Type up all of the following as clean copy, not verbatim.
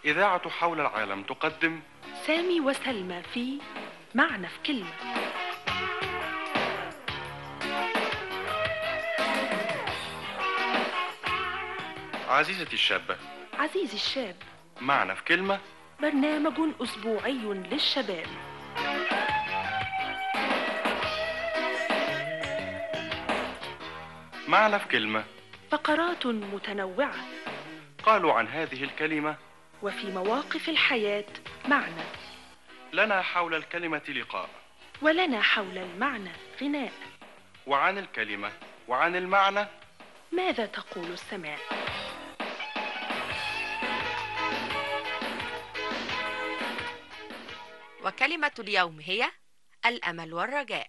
إذاعة حول العالم تقدم سامي وسلمى في معنى في كلمة. عزيزتي الشابة، عزيزي الشاب، معنى في كلمة. برنامج أسبوعي للشباب. معنى في كلمة. فقرات متنوعة، قالوا عن هذه الكلمة: وفي مواقف الحياة معنى، لنا حول الكلمة لقاء، ولنا حول المعنى غناء. وعن الكلمة وعن المعنى ماذا تقول السماء؟ وكلمة اليوم هي الأمل والرجاء.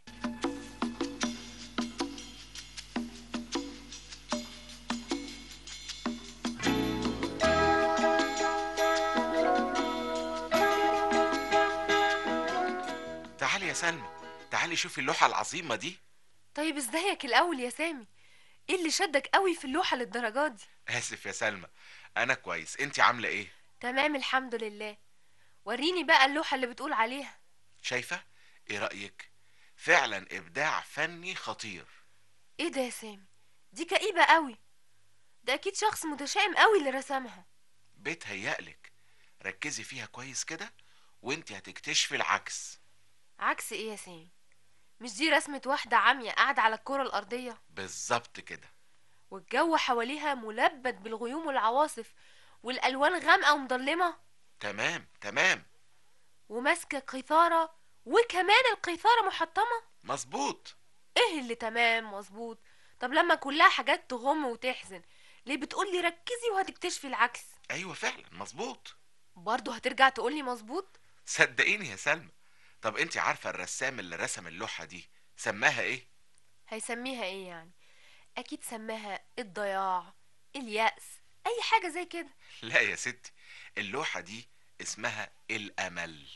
تعالي يا سلمى، تعالي شوفي اللوحة العظيمة دي. طيب ازيك الأول يا سامي؟ ايه اللي شدك قوي في اللوحة للدرجات دي؟ آسف يا سلمى، أنا كويس، أنتي عاملة إيه؟ تمام الحمد لله. وريني بقى اللوحة اللي بتقول عليها. شايفة؟ إيه رأيك؟ فعلا إبداع فني خطير. ايه ده يا سامي؟ دي كئيبة قوي، ده أكيد شخص متشائم قوي اللي رسمها. بيتهيألك، ركزي فيها كويس كده وأنتي هتكتشفي العكس. عكس ايه يا سامي؟ مش دي رسمة واحدة عامية قاعدة على الكرة الأرضية، بالظبط كده. والجو حواليها ملبد بالغيوم والعواصف، والألوان غامقة ومظلمة، تمام تمام. وماسكة قيثارة، وكمان القيثارة محطمة. مظبوط. ايه اللي تمام مظبوط؟ طب لما كلها حاجات تغم وتحزن، ليه بتقولي ركزي وهتكتشفي العكس؟ أيوة فعلا مظبوط. برضه هترجع تقولي مظبوط؟ صدقيني يا سلمى. طب أنتي عارفة الرسام اللي رسم اللوحة دي سماها إيه؟ هيسميها ايه يعني؟ اكيد سماها الضياع، اليأس، اي حاجة زي كده. لا يا ستي، اللوحة دي اسمها الأمل.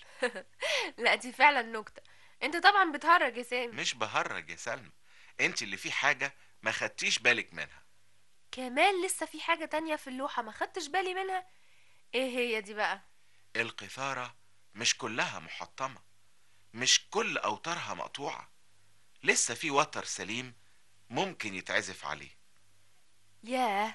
لا دي فعلا نكتة، انت طبعا بتهرج يا سامي. مش بهرج يا سلمى، انت اللي في حاجة ما خدتيش بالك منها. كمان لسه في حاجة تانية في اللوحة ما خدتش بالي منها. ايه هي دي بقى؟ القيثارة مش كلها محطمة، مش كل أوتارها مقطوعة، لسه في وتر سليم ممكن يتعزف عليه. ياه،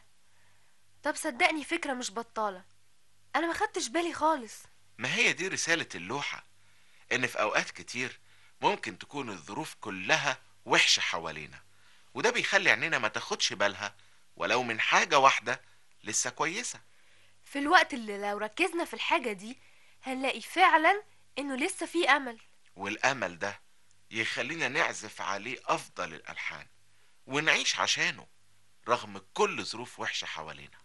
طب صدقني فكرة مش بطالة، انا ما خدتش بالي خالص. ما هي دي رسالة اللوحة، ان في أوقات كتير ممكن تكون الظروف كلها وحشة حوالينا، وده بيخلي عينينا ما تاخدش بالها ولو من حاجة واحدة لسه كويسة. في الوقت اللي لو ركزنا في الحاجة دي هنلاقي فعلا انه لسه في امل. والأمل ده يخلينا نعزف عليه أفضل الألحان ونعيش عشانه رغم كل ظروف وحشة حوالينا.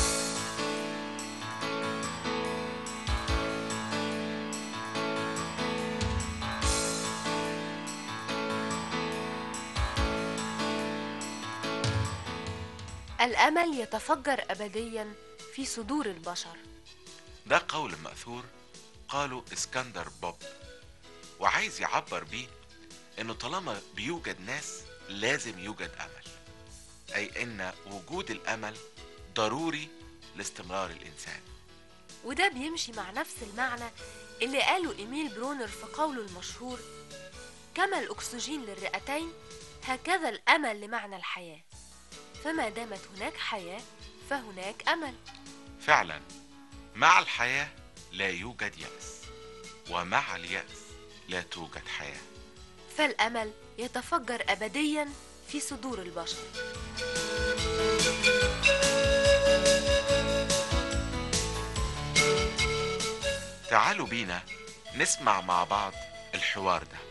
الامل يتفجر ابديا في صدور البشر. ده قول مأثور قاله اسكندر بوب، وعايز يعبر بيه انه طالما بيوجد ناس لازم يوجد امل، اي ان وجود الامل ضروري لاستمرار الانسان. وده بيمشي مع نفس المعنى اللي قاله إيميل برونر في قوله المشهور: كما الأكسجين للرئتين هكذا الأمل لمعنى الحياة، فما دامت هناك حياة فهناك أمل. فعلا، مع الحياة لا يوجد يأس، ومع اليأس لا توجد حياة. فالأمل يتفجر أبديا في صدور البشر. تعالوا بينا نسمع مع بعض الحوار ده.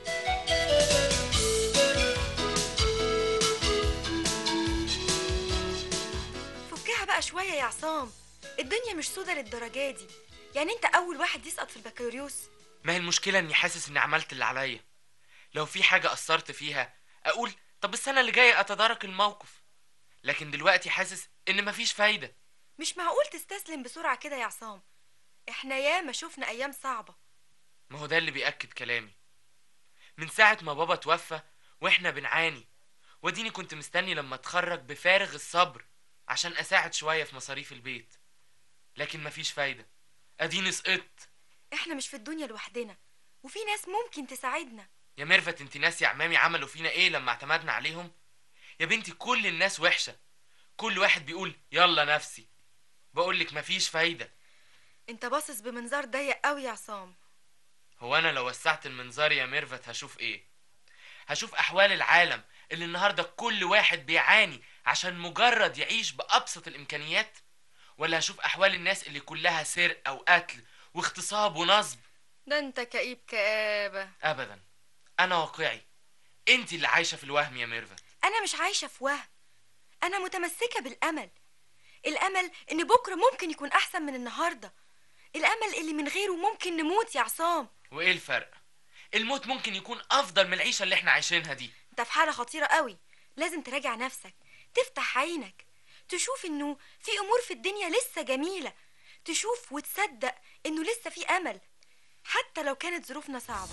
فكها بقى شوية يا عصام، الدنيا مش سودة للدرجة دي. يعني انت اول واحد يسقط في البكالوريوس؟ ما هي المشكلة اني حاسس اني عملت اللي عليا. لو في حاجة قصرت فيها اقول طب السنة اللي جاية اتدارك الموقف، لكن دلوقتي حاسس ان مفيش فايدة. مش معقول تستسلم بسرعة كده يا عصام، احنا ياما شفنا ايام صعبة. ما هو ده اللي بيأكد كلامي. من ساعة ما بابا توفى واحنا بنعاني، وديني كنت مستني لما اتخرج بفارغ الصبر عشان اساعد شوية في مصاريف البيت، لكن مفيش فايدة. اديني سقطت. احنا مش في الدنيا لوحدنا، وفي ناس ممكن تساعدنا. يا ميرفت، انت ناسي يا عمامي عملوا فينا ايه لما اعتمدنا عليهم؟ يا بنتي كل الناس وحشة، كل واحد بيقول يلا نفسي. بقولك مفيش فايدة. انت باصص بمنظار ضيق قوي يا عصام. هو انا لو وسعت المنظار يا ميرفت هشوف ايه؟ هشوف احوال العالم اللي النهاردة كل واحد بيعاني عشان مجرد يعيش بأبسط الامكانيات، ولا هشوف احوال الناس اللي كلها سرقة وقتل واغتصاب ونصب؟ ده انت كئيب كآبة. ابدا، انا واقعي. انت اللي عايشة في الوهم يا ميرفت. انا مش عايشة في وهم، انا متمسكة بالامل. الامل ان بكرة ممكن يكون احسن من النهاردة. الامل اللي من غيره ممكن نموت يا عصام. وايه الفرق؟ الموت ممكن يكون افضل من العيشة اللي احنا عايشينها دي. انت في حالة خطيرة قوي، لازم تراجع نفسك، تفتح عينك، تشوف انه في امور في الدنيا لسه جميلة، تشوف وتصدق انه لسه في امل حتى لو كانت ظروفنا صعبة.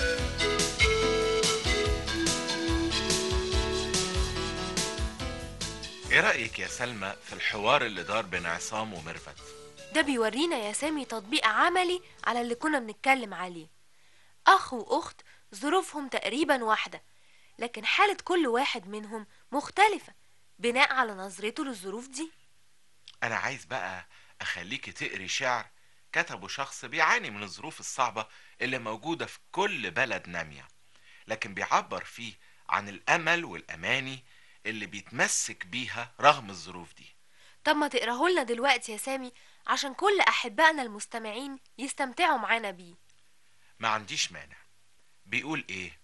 ايه رأيك يا سلمى في الحوار اللي دار بين عصام وميرفت؟ ده بيورينا يا سامي تطبيق عملي على اللي كنا بنتكلم عليه. أخ وأخت ظروفهم تقريبا واحدة، لكن حالة كل واحد منهم مختلفة بناء على نظرته للظروف دي. انا عايز بقى اخليكي تقري شعر كتبه شخص بيعاني من الظروف الصعبة اللي موجودة في كل بلد نامية، لكن بيعبر فيه عن الامل والاماني اللي بيتمسك بيها رغم الظروف دي. طب ما تقراهولنا دلوقتي يا سامي عشان كل أحبائنا المستمعين يستمتعوا معانا بيه. ما عنديش مانع. بيقول ايه؟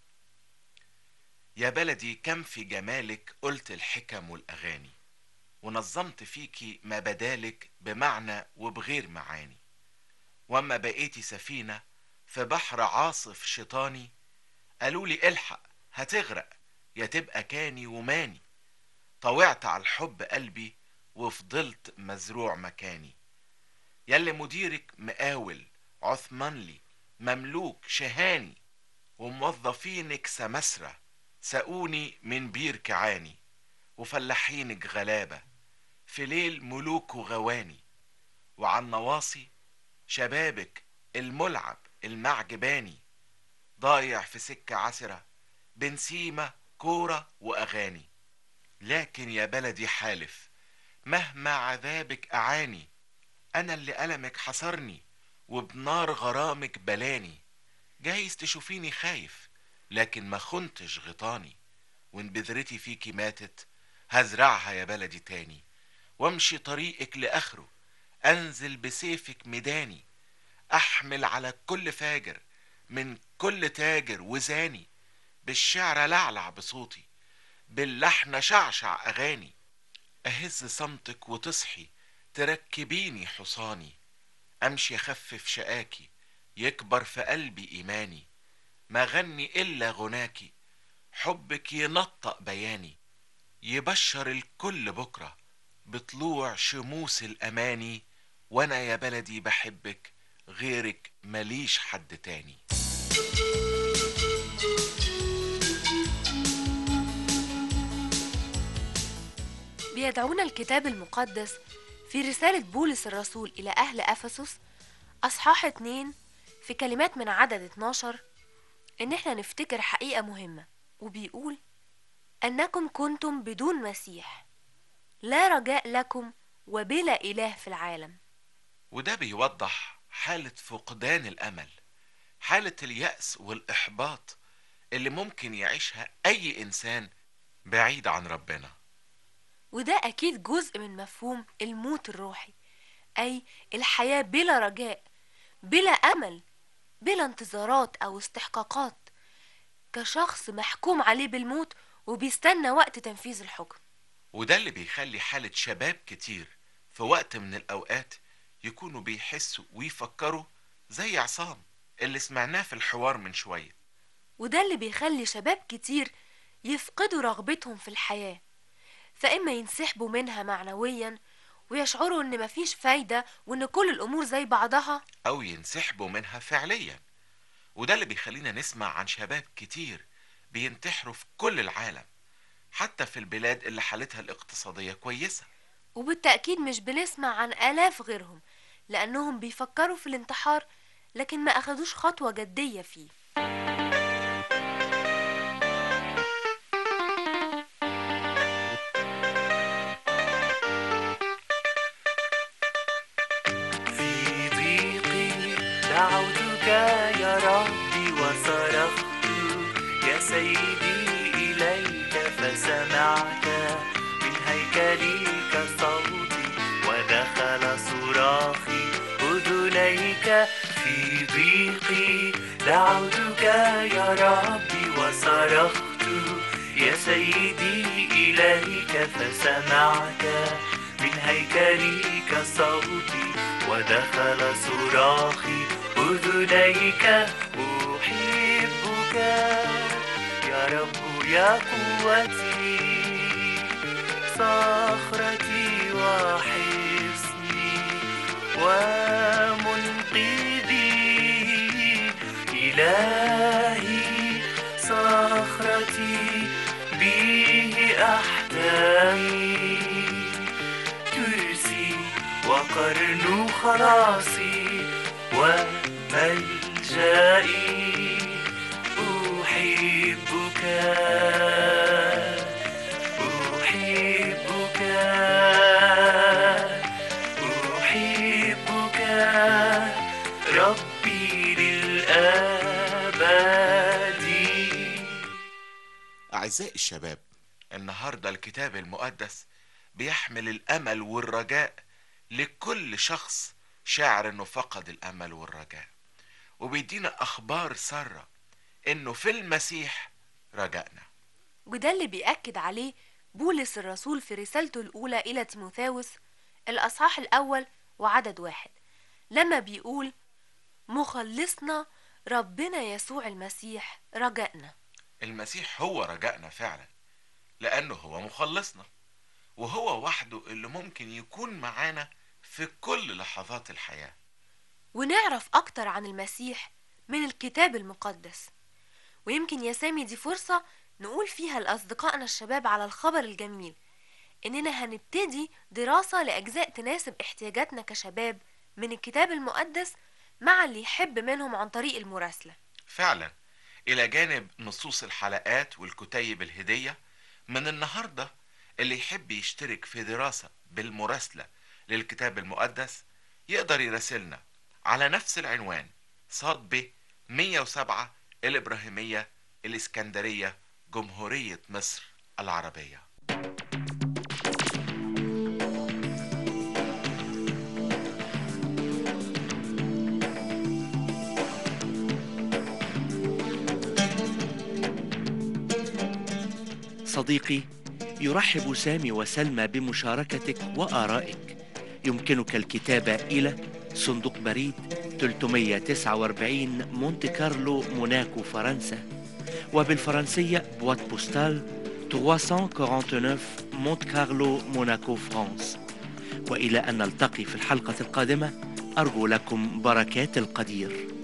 يا بلدي كم في جمالك قلت الحكم والأغاني، ونظمت فيكي ما بدالك بمعنى وبغير معاني، واما بقيتي سفينة في بحر عاصف شيطاني، قالولي الحق هتغرق يا تبقى كاني وماني، طوعت على الحب قلبي وفضلت مزروع مكاني، ياللي مديرك مقاول عثمانلي مملوك شهاني، وموظفينك سمسرة سقوني من بير كعاني، وفلاحينك غلابة في ليل ملوك وغواني، وعن نواصي شبابك الملعب المعجباني، ضايع في سكة عسرة بنسيمة كورة وأغاني، لكن يا بلدي حالف مهما عذابك أعاني، أنا اللي ألمك حصرني وبنار غرامك بلاني، جايز تشوفيني خايف لكن ما خنتش غطاني، وان بذرتي فيكي ماتت هزرعها يا بلدي تاني، وامشي طريقك لآخره انزل بسيفك ميداني، احمل على كل فاجر من كل تاجر وزاني، بالشعر لعلع بصوتي باللحن شعشع اغاني، اهز صمتك وتصحي تركبيني حصاني، امشي اخفف شقاكي يكبر في قلبي ايماني، ما غني الا غناكي حبك ينطق بياني، يبشر الكل بكرة بطلوع شموس الاماني، وانا يا بلدي بحبك غيرك ماليش حد تاني. بيدعونا الكتاب المقدس في رسالة بولس الرسول إلى أهل أفسس أصحاح 2 في كلمات من عدد 12 إن احنا نفتكر حقيقة مهمة، وبيقول أنكم كنتم بدون مسيح لا رجاء لكم وبلا إله في العالم. وده بيوضح حالة فقدان الأمل، حالة اليأس والإحباط اللي ممكن يعيشها أي إنسان بعيد عن ربنا. وده أكيد جزء من مفهوم الموت الروحي، أي الحياة بلا رجاء، بلا أمل، بلا انتظارات أو استحقاقات، كشخص محكوم عليه بالموت وبيستنى وقت تنفيذ الحكم. وده اللي بيخلي حالة شباب كتير في وقت من الأوقات يكونوا بيحسوا ويفكروا زي عصام اللي سمعناه في الحوار من شوية. وده اللي بيخلي شباب كتير يفقدوا رغبتهم في الحياة، فإما ينسحبوا منها معنويا ويشعروا إن مفيش فايدة وإن كل الأمور زي بعضها، أو ينسحبوا منها فعليا. وده اللي بيخلينا نسمع عن شباب كتير بينتحروا في كل العالم، حتى في البلاد اللي حالتها الاقتصادية كويسة. وبالتأكيد مش بنسمع عن آلاف غيرهم، لأنهم بيفكروا في الانتحار لكن ما أخدوش خطوة جدية فيه. في ضيقي دعوتك يا ربي وصرخت يا سيدي إليك فسمعت من هيكلك صوتي ودخل صراخي أذنيك. في ضيقي دعوتك يا ربي وصرخت يا سيدي إليك فسمعت من هيكلك صوتي ودخل صراخي أذنيك. أحبك يا رب يا قوتي صخرتي وحصني ومنقذي إلهي صخرتي به أحتمي ترسي وقرن خلاصي وملجئي. أحبك أحبك أحبك ربي للأبد. أعزائي الشباب، النهاردة الكتاب المقدس بيحمل الأمل والرجاء لكل شخص شاعر إنه فقد الأمل والرجاء، وبيدينا أخبار سارة إنه في المسيح رجائنا. وده اللي بيأكد عليه بولس الرسول في رسالته الأولى إلى تيموثاوس الأصحاح الأول وعدد 1 لما بيقول مخلصنا ربنا يسوع المسيح رجائنا. المسيح هو رجائنا فعلا، لأنه هو مخلصنا، وهو وحده اللي ممكن يكون معانا في كل لحظات الحياة. ونعرف أكتر عن المسيح من الكتاب المقدس. ويمكن يا سامي دي فرصة نقول فيها لأصدقائنا الشباب على الخبر الجميل إننا هنبتدي دراسة لأجزاء تناسب احتياجاتنا كشباب من الكتاب المقدس مع اللي يحب منهم عن طريق المراسلة. فعلا، إلى جانب نصوص الحلقات والكتيب الهدية، من النهاردة اللي يحب يشترك في دراسة بالمراسلة للكتاب المقدس يقدر يراسلنا على نفس العنوان صاد ب 107 الإبراهيمية الإسكندرية جمهورية مصر العربية. صديقي، يرحب سامي وسلمى بمشاركتك وآرائك. يمكنك الكتابة إلى صندوق بريد 349 مونte كارلو موناكو فرنسا، وبالفرنسية بوات بوستال 349 مونte كارلو موناكو فرانس. وإلى أن نلتقي في الحلقة القادمة، أرجو لكم بركات القدير.